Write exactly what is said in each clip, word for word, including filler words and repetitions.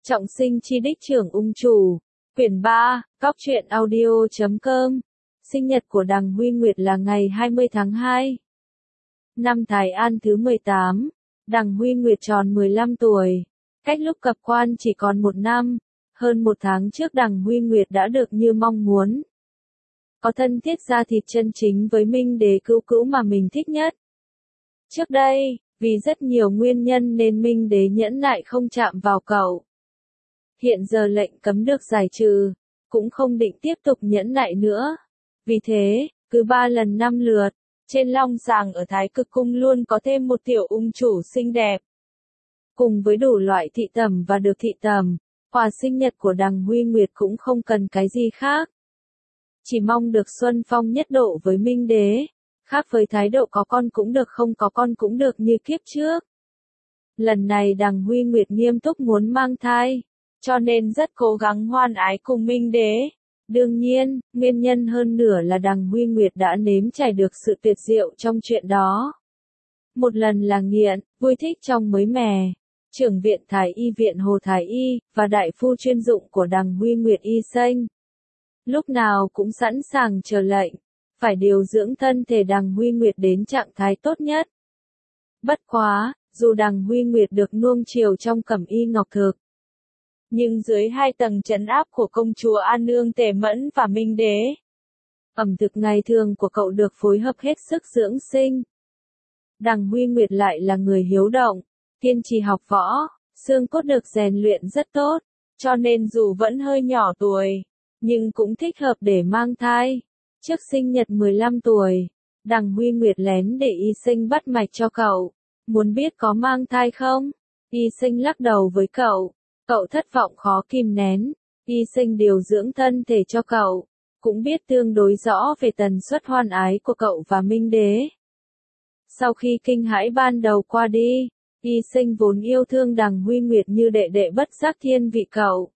Trọng sinh chi đích trưởng ung chủ. Quyển ba, Cóc truyện audio chấm com. Sinh nhật của Đằng Huy Nguyệt là ngày hai mươi tháng hai. Năm Thái An thứ mười tám. Đằng Huy Nguyệt tròn mười lăm tuổi. Cách lúc cập quan chỉ còn một năm. Hơn một tháng trước Đằng Huy Nguyệt đã được như mong muốn. Có thân thiết da thịt chân chính với Minh Đế cữu cữu mà mình thích nhất. Trước đây, vì rất nhiều nguyên nhân nên Minh Đế nhẫn nại không chạm vào cậu. Hiện giờ lệnh cấm được giải trừ, cũng không định tiếp tục nhẫn nại nữa. Vì thế, cứ ba lần năm lượt, trên long sàng ở Thái Cực Cung luôn có thêm một tiểu ung chủ xinh đẹp. Cùng với đủ loại thị tẩm và được thị tẩm, quà sinh nhật của Đằng Huy Nguyệt cũng không cần cái gì khác. Chỉ mong được xuân phong nhất độ với Minh Đế, khác với thái độ có con cũng được không có con cũng được như kiếp trước. Lần này Đằng Huy Nguyệt nghiêm túc muốn mang thai, cho nên rất cố gắng hoan ái cùng Minh Đế. Đương nhiên, nguyên nhân hơn nửa là Đằng Huy Nguyệt đã nếm trải được sự tuyệt diệu trong chuyện đó. Một lần là nghiện, vui thích trong mới mẻ. Trưởng viện Thái Y viện Hồ Thái Y, và đại phu chuyên dụng của Đằng Huy Nguyệt y sinh. Lúc nào cũng sẵn sàng chờ lệnh, phải điều dưỡng thân thể Đằng Huy Nguyệt đến trạng thái tốt nhất. Bất quá, dù Đằng Huy Nguyệt được nuông chiều trong cẩm y ngọc thực, nhưng dưới hai tầng trấn áp của công chúa An Nương Tề Mẫn và Minh Đế, ẩm thực ngày thường của cậu được phối hợp hết sức dưỡng sinh. Đằng Huy Nguyệt lại là người hiếu động, kiên trì học võ, xương cốt được rèn luyện rất tốt, cho nên dù vẫn hơi nhỏ tuổi, nhưng cũng thích hợp để mang thai. Trước sinh nhật mười lăm tuổi, Đằng Huy Nguyệt lén để y sinh bắt mạch cho cậu. Muốn biết có mang thai không? Y sinh lắc đầu với cậu. Cậu thất vọng khó kìm nén. Y sinh điều dưỡng thân thể cho cậu. Cũng biết tương đối rõ về tần suất hoan ái của cậu và Minh Đế. Sau khi kinh hãi ban đầu qua đi, y sinh vốn yêu thương Đằng Huy Nguyệt như đệ đệ bất giác thiên vị cậu.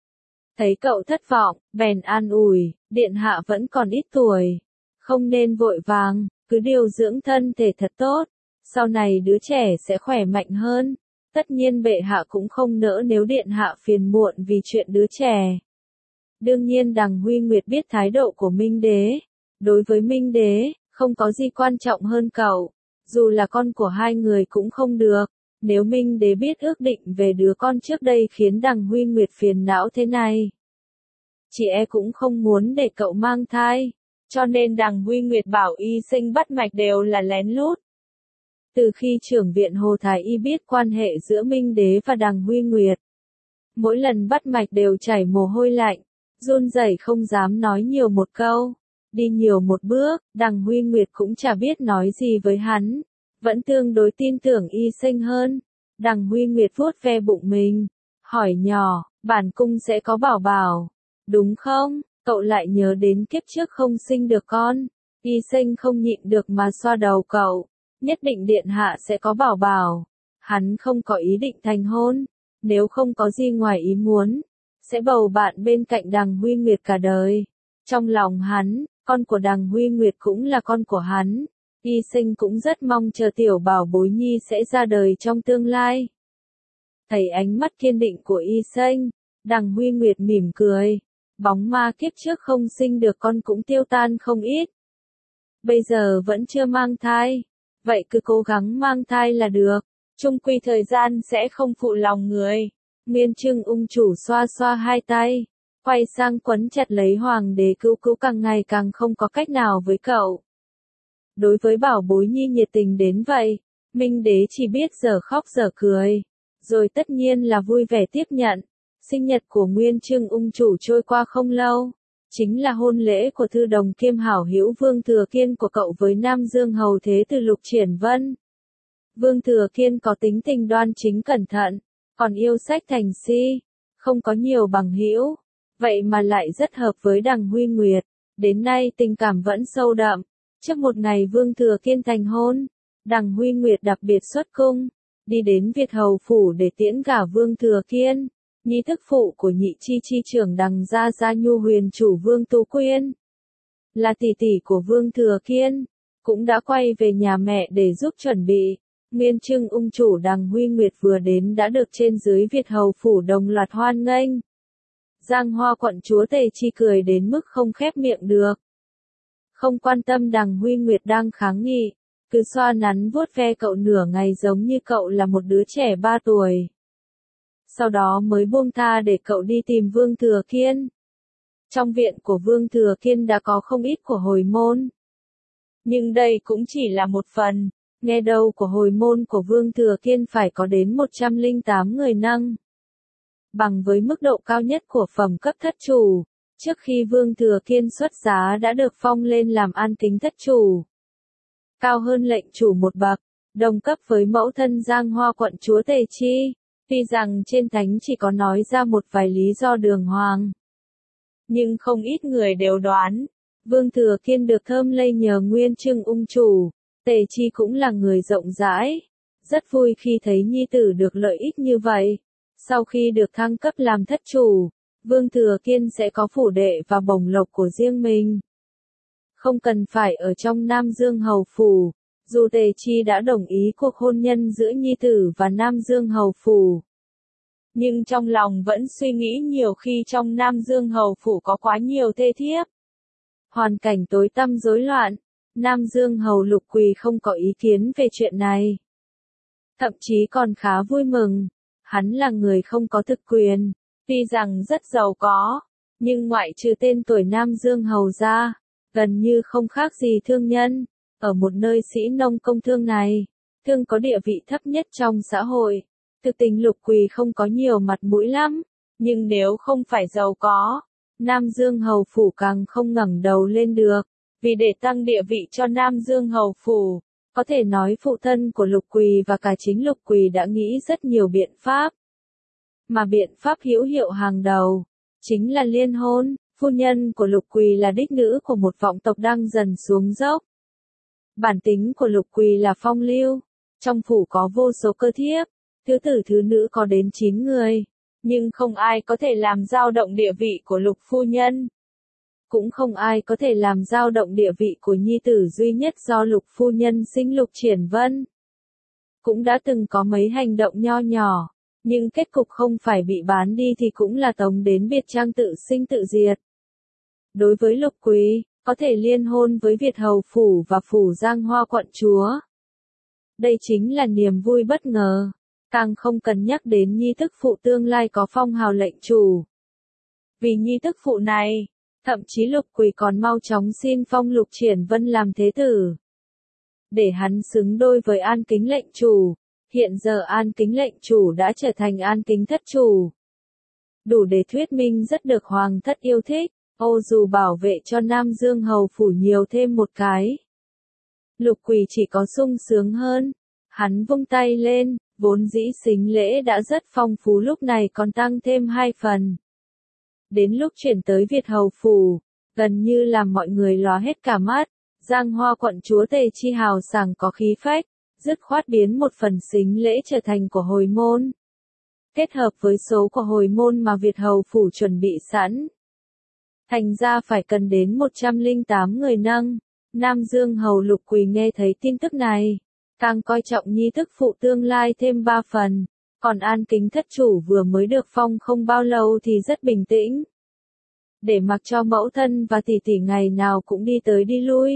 Thấy cậu thất vọng, bèn an ủi, điện hạ vẫn còn ít tuổi. Không nên vội vàng, cứ điều dưỡng thân thể thật tốt. Sau này đứa trẻ sẽ khỏe mạnh hơn. Tất nhiên bệ hạ cũng không nỡ nếu điện hạ phiền muộn vì chuyện đứa trẻ. Đương nhiên Đằng Huy Nguyệt biết thái độ của Minh Đế. Đối với Minh Đế, không có gì quan trọng hơn cậu. Dù là con của hai người cũng không được. Nếu Minh Đế biết ước định về đứa con trước đây khiến Đằng Huy Nguyệt phiền não thế này, chị e cũng không muốn để cậu mang thai. Cho nên Đằng Huy Nguyệt bảo y sinh bắt mạch đều là lén lút. Từ khi trưởng viện Hồ Thái Y biết quan hệ giữa Minh Đế và Đằng Huy Nguyệt, mỗi lần bắt mạch đều chảy mồ hôi lạnh, run rẩy không dám nói nhiều một câu, đi nhiều một bước. Đằng Huy Nguyệt cũng chả biết nói gì với hắn, vẫn tương đối tin tưởng y sinh hơn. Đằng Huy Nguyệt vuốt ve bụng mình, hỏi nhỏ, bản cung sẽ có bảo bảo, đúng không? Cậu lại nhớ đến kiếp trước không sinh được con. Y sinh không nhịn được mà xoa đầu cậu. Nhất định điện hạ sẽ có bảo bảo. Hắn không có ý định thành hôn. Nếu không có gì ngoài ý muốn, sẽ bầu bạn bên cạnh Đằng Huy Nguyệt cả đời. Trong lòng hắn, con của Đằng Huy Nguyệt cũng là con của hắn. Y sinh cũng rất mong chờ tiểu bảo bối nhi sẽ ra đời trong tương lai. Thấy ánh mắt kiên định của y sinh, Đằng Huy Nguyệt mỉm cười. Bóng ma kiếp trước không sinh được con cũng tiêu tan không ít. Bây giờ vẫn chưa mang thai. Vậy cứ cố gắng mang thai là được. Chung quy thời gian sẽ không phụ lòng người. Nguyên Trưng ung chủ xoa xoa hai tay. Quay sang quấn chặt lấy Hoàng đế cữu cữu càng ngày càng không có cách nào với cậu. Đối với bảo bối nhi nhiệt tình đến vậy, Minh Đế chỉ biết giờ khóc giờ cười. Rồi tất nhiên là vui vẻ tiếp nhận. Sinh nhật của Nguyên Trưng ung chủ trôi qua không lâu, chính là hôn lễ của thư đồng kiêm hảo hữu Vương Thừa Kiên của cậu với Nam Dương hầu thế tử Lục Triển Vân. Vương Thừa Kiên có tính tình đoan chính cẩn thận, còn yêu sách thành si, không có nhiều bằng hữu, vậy mà lại rất hợp với Đằng Huy Nguyệt. Đến nay tình cảm vẫn sâu đậm. Trước một ngày Vương Thừa Kiên thành hôn, Đằng Huy Nguyệt đặc biệt xuất cung, đi đến Việt hầu phủ để tiễn gả Vương Thừa Kiên. Nhi thức phụ của nhị chi chi trưởng Đằng gia gia Nhu huyền chủ Vương Tú Quyên, là tỷ tỷ của Vương Thừa Kiên, cũng đã quay về nhà mẹ để giúp chuẩn bị. Nguyên Trưng ung chủ Đằng Huy Nguyệt vừa đến đã được trên dưới Việt hầu phủ đồng loạt hoan nghênh. Giang Hoa quận chúa Tề Chi cười đến mức không khép miệng được. Không quan tâm Đằng Huy Nguyệt đang kháng nghị, cứ xoa nắn vuốt ve cậu nửa ngày giống như cậu là một đứa trẻ ba tuổi. Sau đó mới buông tha để cậu đi tìm Vương Thừa Kiên. Trong viện của Vương Thừa Kiên đã có không ít của hồi môn. Nhưng đây cũng chỉ là một phần, nghe đâu của hồi môn của Vương Thừa Kiên phải có đến một trăm lẻ tám người nâng. Bằng với mức độ cao nhất của phẩm cấp thất chủ, trước khi Vương Thừa Kiên xuất giá đã được phong lên làm an kính thất chủ. Cao hơn lệnh chủ một bậc, đồng cấp với mẫu thân Giang Hoa quận chúa Tề Chi, tuy rằng trên thánh chỉ có nói ra một vài lý do đường hoàng. Nhưng không ít người đều đoán, Vương Thừa Kiên được thơm lây nhờ Nguyên Trưng ung chủ, Tề Chi cũng là người rộng rãi, rất vui khi thấy nhi tử được lợi ích như vậy. Sau khi được thăng cấp làm thất chủ, Vương Thừa Kiên sẽ có phủ đệ và bổng lộc của riêng mình. Không cần phải ở trong Nam Dương hầu phủ, dù Tề Chi đã đồng ý cuộc hôn nhân giữa nhi tử và Nam Dương hầu phủ. Nhưng trong lòng vẫn suy nghĩ nhiều khi trong Nam Dương hầu phủ có quá nhiều thê thiếp. Hoàn cảnh tối tăm rối loạn, Nam Dương hầu Lục Quỳ không có ý kiến về chuyện này. Thậm chí còn khá vui mừng, hắn là người không có thực quyền, tuy rằng rất giàu có, nhưng ngoại trừ tên tuổi Nam Dương hầu ra, gần như không khác gì thương nhân. Ở một nơi sĩ nông công thương này, thương có địa vị thấp nhất trong xã hội. Thực tình Lục Quỳ không có nhiều mặt mũi lắm, nhưng nếu không phải giàu có, Nam Dương hầu phủ càng không ngẩng đầu lên được. Vì để tăng địa vị cho Nam Dương hầu phủ, có thể nói phụ thân của Lục Quỳ và cả chính Lục Quỳ đã nghĩ rất nhiều biện pháp. Mà biện pháp hữu hiệu hàng đầu, chính là liên hôn. Phu nhân của Lục Quỳ là đích nữ của một vọng tộc đang dần xuống dốc. Bản tính của Lục Quỳ là phong lưu, trong phủ có vô số cơ thiếp, thứ tử thứ nữ có đến chín người, nhưng không ai có thể làm dao động địa vị của Lục phu nhân. Cũng không ai có thể làm dao động địa vị của nhi tử duy nhất do Lục phu nhân sinh Lục Triển Vân. Cũng đã từng có mấy hành động nho nhỏ, nhưng kết cục không phải bị bán đi thì cũng là tống đến biệt trang tự sinh tự diệt. Đối với Lục Quý, có thể liên hôn với Việt hầu phủ và phủ Giang Hoa quận chúa. Đây chính là niềm vui bất ngờ, càng không cần nhắc đến nhi tức phụ tương lai có phong hào lệnh chủ. Vì nhi tức phụ này, thậm chí Lục Quỳ còn mau chóng xin phong Lục Triển Vân làm thế tử. Để hắn xứng đôi với An Kính lệnh chủ, hiện giờ An Kính lệnh chủ đã trở thành An Kính thất chủ. Đủ để thuyết minh rất được hoàng thất yêu thích, ô dù bảo vệ cho Nam Dương hầu phủ nhiều thêm một cái. Lục Quỳ chỉ có sung sướng hơn, hắn vung tay lên, vốn dĩ sính lễ đã rất phong phú lúc này còn tăng thêm hai phần. Đến lúc chuyển tới Việt hầu phủ, gần như làm mọi người lóa hết cả mắt, Giang Hoa quận chúa Tề Chi hào sảng có khí phách, dứt khoát biến một phần sính lễ trở thành của hồi môn. Kết hợp với số của hồi môn mà Việt hầu phủ chuẩn bị sẵn. Thành ra phải cần đến một trăm lẻ tám người nâng. Nam Dương hầu Lục Quỳ nghe thấy tin tức này, càng coi trọng nhi tức phụ tương lai thêm ba phần. Còn An Kính thất chủ vừa mới được phong không bao lâu thì rất bình tĩnh. Để mặc cho mẫu thân và tỷ tỷ ngày nào cũng đi tới đi lui.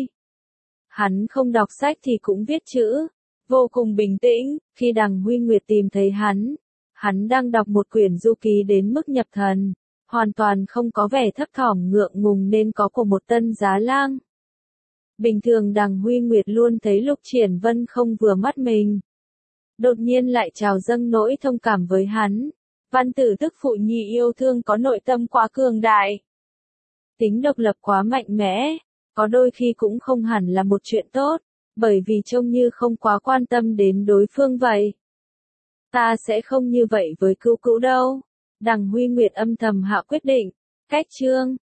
Hắn không đọc sách thì cũng viết chữ, vô cùng bình tĩnh. Khi Đằng Huy Nguyệt tìm thấy hắn, hắn đang đọc một quyển du ký đến mức nhập thần, hoàn toàn không có vẻ thấp thỏm ngượng ngùng nên có của một tân giá lang. Bình thường Đằng Huy Nguyệt luôn thấy Lục Triển Vân không vừa mắt mình. Đột nhiên lại trào dâng nỗi thông cảm với hắn. Văn tử tức phụ nhi yêu thương có nội tâm quá cường đại. Tính độc lập quá mạnh mẽ, có đôi khi cũng không hẳn là một chuyện tốt, bởi vì trông như không quá quan tâm đến đối phương vậy. Ta sẽ không như vậy với cữu cữu đâu. Đằng Huy Nguyệt âm thầm hạ quyết định, cách chương.